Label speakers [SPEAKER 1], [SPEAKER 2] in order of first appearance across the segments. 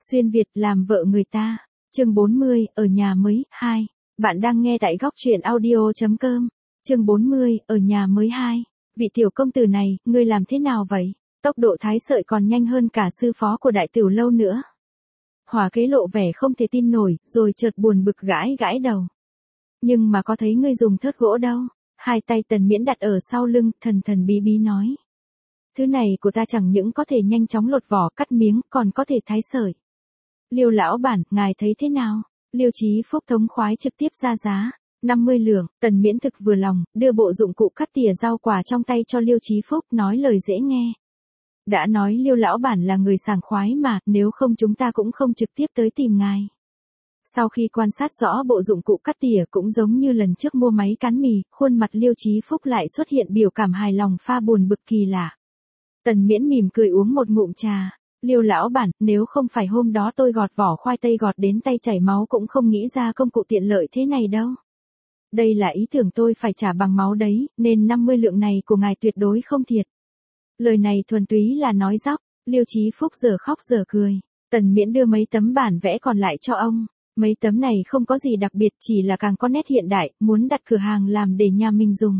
[SPEAKER 1] Xuyên Việt làm vợ người ta. Chương 40, ở nhà mới, 2. Bạn đang nghe tại góc truyện audio.com. Chương 40, ở nhà mới 2. Vị tiểu công tử này, ngươi làm thế nào vậy? Tốc độ thái sợi còn nhanh hơn cả sư phó của đại tiểu lâu nữa. Hòa kế lộ vẻ không thể tin nổi, rồi chợt buồn bực gãi gãi đầu. Nhưng mà có thấy ngươi dùng thớt gỗ đâu? Hai tay Tần Miễn đặt ở sau lưng, thần thần bí bí nói. Thứ này của ta chẳng những có thể nhanh chóng lột vỏ cắt miếng, còn có thể thái sợi. Liêu lão bản, ngài thấy thế nào? Liêu Chí Phúc thống khoái trực tiếp ra giá. 50 lượng, Tần Miễn thực vừa lòng, đưa bộ dụng cụ cắt tỉa rau quả trong tay cho Liêu Chí Phúc, nói lời dễ nghe. Đã nói Liêu lão bản là người sảng khoái mà, nếu không chúng ta cũng không trực tiếp tới tìm ngài. Sau khi quan sát rõ bộ dụng cụ cắt tỉa cũng giống như lần trước mua máy cán mì, khuôn mặt Liêu Chí Phúc lại xuất hiện biểu cảm hài lòng pha buồn bực kỳ lạ. Tần Miễn mỉm cười uống một ngụm trà. Liêu lão bản, nếu không phải hôm đó tôi gọt vỏ khoai tây gọt đến tay chảy máu cũng không nghĩ ra công cụ tiện lợi thế này đâu. Đây là ý tưởng tôi phải trả bằng máu đấy, nên 50 lượng này của ngài tuyệt đối không thiệt. Lời này thuần túy là nói dóc. Liêu Chí Phúc giờ khóc giờ cười. Tần Miễn đưa mấy tấm bản vẽ còn lại cho ông. Mấy tấm này không có gì đặc biệt, chỉ là càng có nét hiện đại, muốn đặt cửa hàng làm để nhà mình dùng.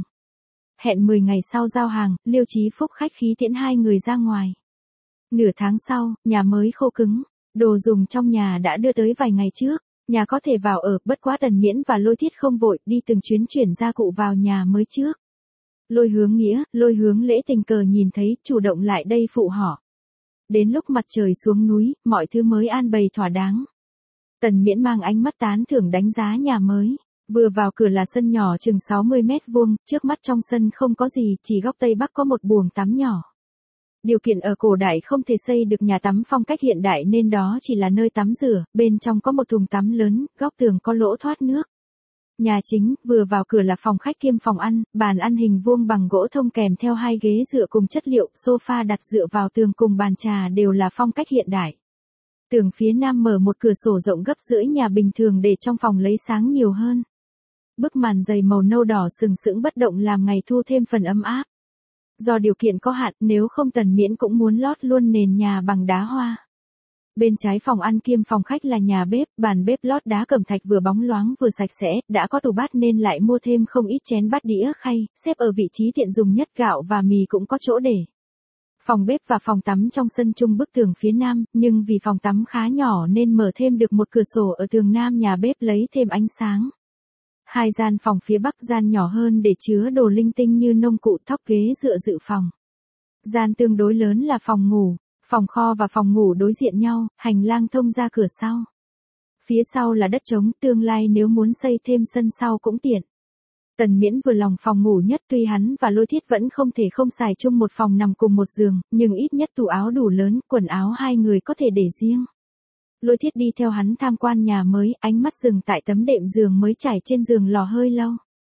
[SPEAKER 1] Hẹn 10 ngày sau giao hàng, Liêu Chí Phúc khách khí tiễn hai người ra ngoài. Nửa tháng sau, nhà mới khô cứng, đồ dùng trong nhà đã đưa tới vài ngày trước, nhà có thể vào ở, bất quá Tần Miễn và Lôi Thiết không vội, đi từng chuyến chuyển gia cụ vào nhà mới trước. Lôi Hướng Nghĩa, Lôi Hướng Lễ tình cờ nhìn thấy, chủ động lại đây phụ họ. Đến lúc mặt trời xuống núi, mọi thứ mới an bày thỏa đáng. Tần Miễn mang ánh mắt tán thưởng đánh giá nhà mới. Vừa vào cửa là sân nhỏ chừng 60 mét vuông, trước mắt trong sân không có gì, chỉ góc tây bắc có một buồng tắm nhỏ. Điều kiện ở cổ đại không thể xây được nhà tắm phong cách hiện đại nên đó chỉ là nơi tắm rửa, bên trong có một thùng tắm lớn, góc tường có lỗ thoát nước. Nhà chính, vừa vào cửa là phòng khách kiêm phòng ăn, bàn ăn hình vuông bằng gỗ thông kèm theo hai ghế dựa cùng chất liệu, sofa đặt dựa vào tường cùng bàn trà đều là phong cách hiện đại. Tường phía nam mở một cửa sổ rộng gấp rưỡi nhà bình thường để trong phòng lấy sáng nhiều hơn. Bức màn dày màu nâu đỏ sừng sững bất động làm ngày thu thêm phần ấm áp. Do điều kiện có hạn, nếu không Tần Miễn cũng muốn lót luôn nền nhà bằng đá hoa. Bên trái phòng ăn kiêm phòng khách là nhà bếp, bàn bếp lót đá cẩm thạch vừa bóng loáng vừa sạch sẽ, đã có tủ bát nên lại mua thêm không ít chén bát đĩa khay, xếp ở vị trí tiện dùng nhất, gạo và mì cũng có chỗ để. Phòng bếp và phòng tắm trong sân chung bức tường phía nam, nhưng vì phòng tắm khá nhỏ nên mở thêm được một cửa sổ ở tường nam nhà bếp lấy thêm ánh sáng. Hai gian phòng phía bắc, gian nhỏ hơn để chứa đồ linh tinh như nông cụ, thóc, ghế dựa dự phòng. Gian tương đối lớn là phòng ngủ, phòng kho và phòng ngủ đối diện nhau, hành lang thông ra cửa sau. Phía sau là đất trống, tương lai nếu muốn xây thêm sân sau cũng tiện. Tần Miễn vừa lòng phòng ngủ nhất, tuy hắn và Lôi Thiết vẫn không thể không xài chung một phòng nằm cùng một giường, nhưng ít nhất tủ áo đủ lớn, quần áo hai người có thể để riêng. Lôi Thiết đi theo hắn tham quan nhà mới, ánh mắt dừng tại tấm đệm giường mới trải trên giường lò hơi lâu.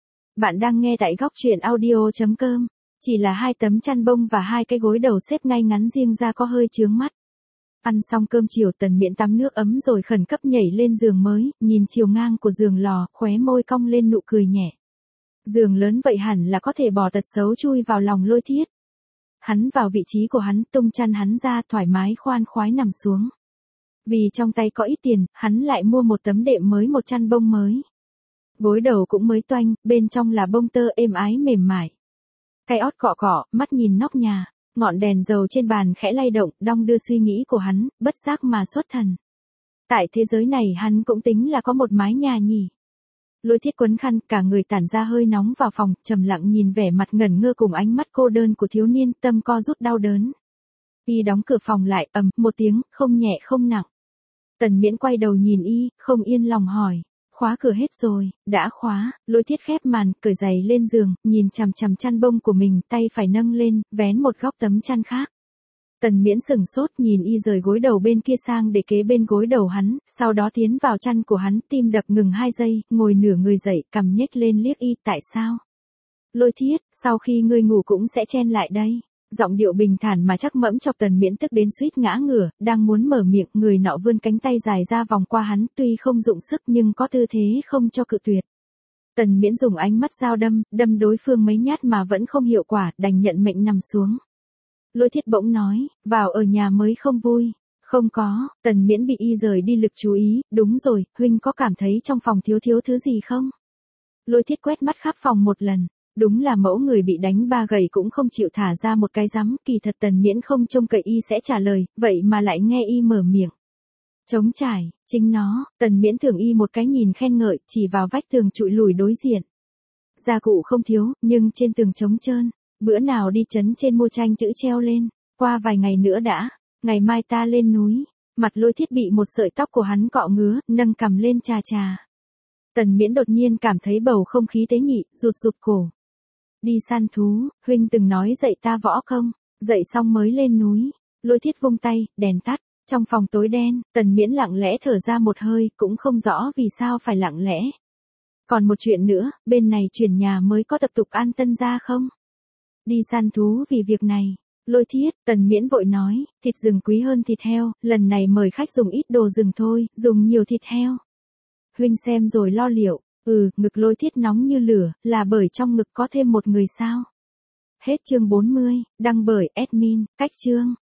[SPEAKER 1] Bạn đang nghe tại góc truyện audio.com. Chỉ là hai tấm chăn bông và hai cái gối đầu xếp ngay ngắn riêng ra có hơi chướng mắt. Ăn xong cơm chiều, Tần Miễn tắm nước ấm rồi khẩn cấp nhảy lên giường mới, nhìn chiều ngang của giường lò, khóe môi cong lên nụ cười nhẹ. Giường lớn vậy hẳn là có thể bỏ tật xấu chui vào lòng Lôi Thiết. Hắn vào vị trí của hắn, tung chăn hắn ra, thoải mái khoan khoái nằm xuống. Vì trong tay có ít tiền, hắn lại mua một tấm đệm mới, một chăn bông mới. Gối đầu cũng mới toanh, bên trong là bông tơ êm ái mềm mại. Cái ót cọ cọ, mắt nhìn nóc nhà, ngọn đèn dầu trên bàn khẽ lay động, đong đưa suy nghĩ của hắn, bất giác mà xuất thần. Tại thế giới này hắn cũng tính là có một mái nhà nhỉ. Lôi Thiết quấn khăn, cả người tản ra hơi nóng vào phòng, trầm lặng nhìn vẻ mặt ngẩn ngơ cùng ánh mắt cô đơn của thiếu niên, tâm co rút đau đớn. Y đóng cửa phòng lại, ầm một tiếng, không nhẹ không nặng. Tần Miễn quay đầu nhìn y, không yên lòng hỏi. Khóa cửa hết rồi, đã khóa. Lôi Thiết khép màn, cởi giày lên giường, nhìn chằm chằm chăn bông của mình, tay phải nâng lên, vén một góc tấm chăn khác. Tần Miễn sừng sốt nhìn y rời gối đầu bên kia sang để kế bên gối đầu hắn, sau đó tiến vào chăn của hắn, tim đập ngừng 2 giây, ngồi nửa người dậy, cằm nhếch lên liếc y, tại sao? Lôi Thiết, sau khi ngươi ngủ cũng sẽ chen lại đây. Giọng điệu bình thản mà chắc mẫm chọc Tần Miễn tức đến suýt ngã ngửa, đang muốn mở miệng, người nọ vươn cánh tay dài ra vòng qua hắn, tuy không dụng sức nhưng có tư thế không cho cự tuyệt. Tần Miễn dùng ánh mắt dao đâm đối phương mấy nhát mà vẫn không hiệu quả, đành nhận mệnh nằm xuống. Lôi Thiết bỗng nói, vào ở nhà mới không vui. Không có, Tần Miễn bị y rời đi lực chú ý, đúng rồi, huynh có cảm thấy trong phòng thiếu thứ gì không? Lôi Thiết quét mắt khắp phòng một lần, đúng là mẫu người bị đánh ba gầy cũng không chịu thả ra một cái rắm, kỳ thật Tần Miễn không trông cậy y sẽ trả lời, vậy mà lại nghe y mở miệng. Trống trải, chính nó, Tần Miễn thưởng y một cái nhìn khen ngợi, chỉ vào vách tường trụi lùi đối diện. Gia cụ không thiếu, nhưng trên tường trống trơn, bữa nào đi trấn trên mua tranh chữ treo lên, qua vài ngày nữa đã, ngày mai ta lên núi. Mặt Lôi Thiết bị một sợi tóc của hắn cọ ngứa, nâng cằm lên chà chà. Tần Miễn đột nhiên cảm thấy bầu không khí tế nhị, rụt cổ. Đi săn thú, huynh từng nói dạy ta võ không, dạy xong mới lên núi. Lôi Thiết vung tay, đèn tắt, trong phòng tối đen, Tần Miễn lặng lẽ thở ra một hơi, cũng không rõ vì sao phải lặng lẽ. Còn một chuyện nữa, bên này chuyển nhà mới có tập tục an tân gia không? Đi săn thú vì việc này. Lôi Thiết, Tần Miễn vội nói, thịt rừng quý hơn thịt heo, lần này mời khách dùng ít đồ rừng thôi, dùng nhiều thịt heo. Huynh xem rồi lo liệu, ngực Lôi Thiết nóng như lửa, là bởi trong ngực có thêm một người sao? Hết chương 40, đăng bởi admin, cách chương.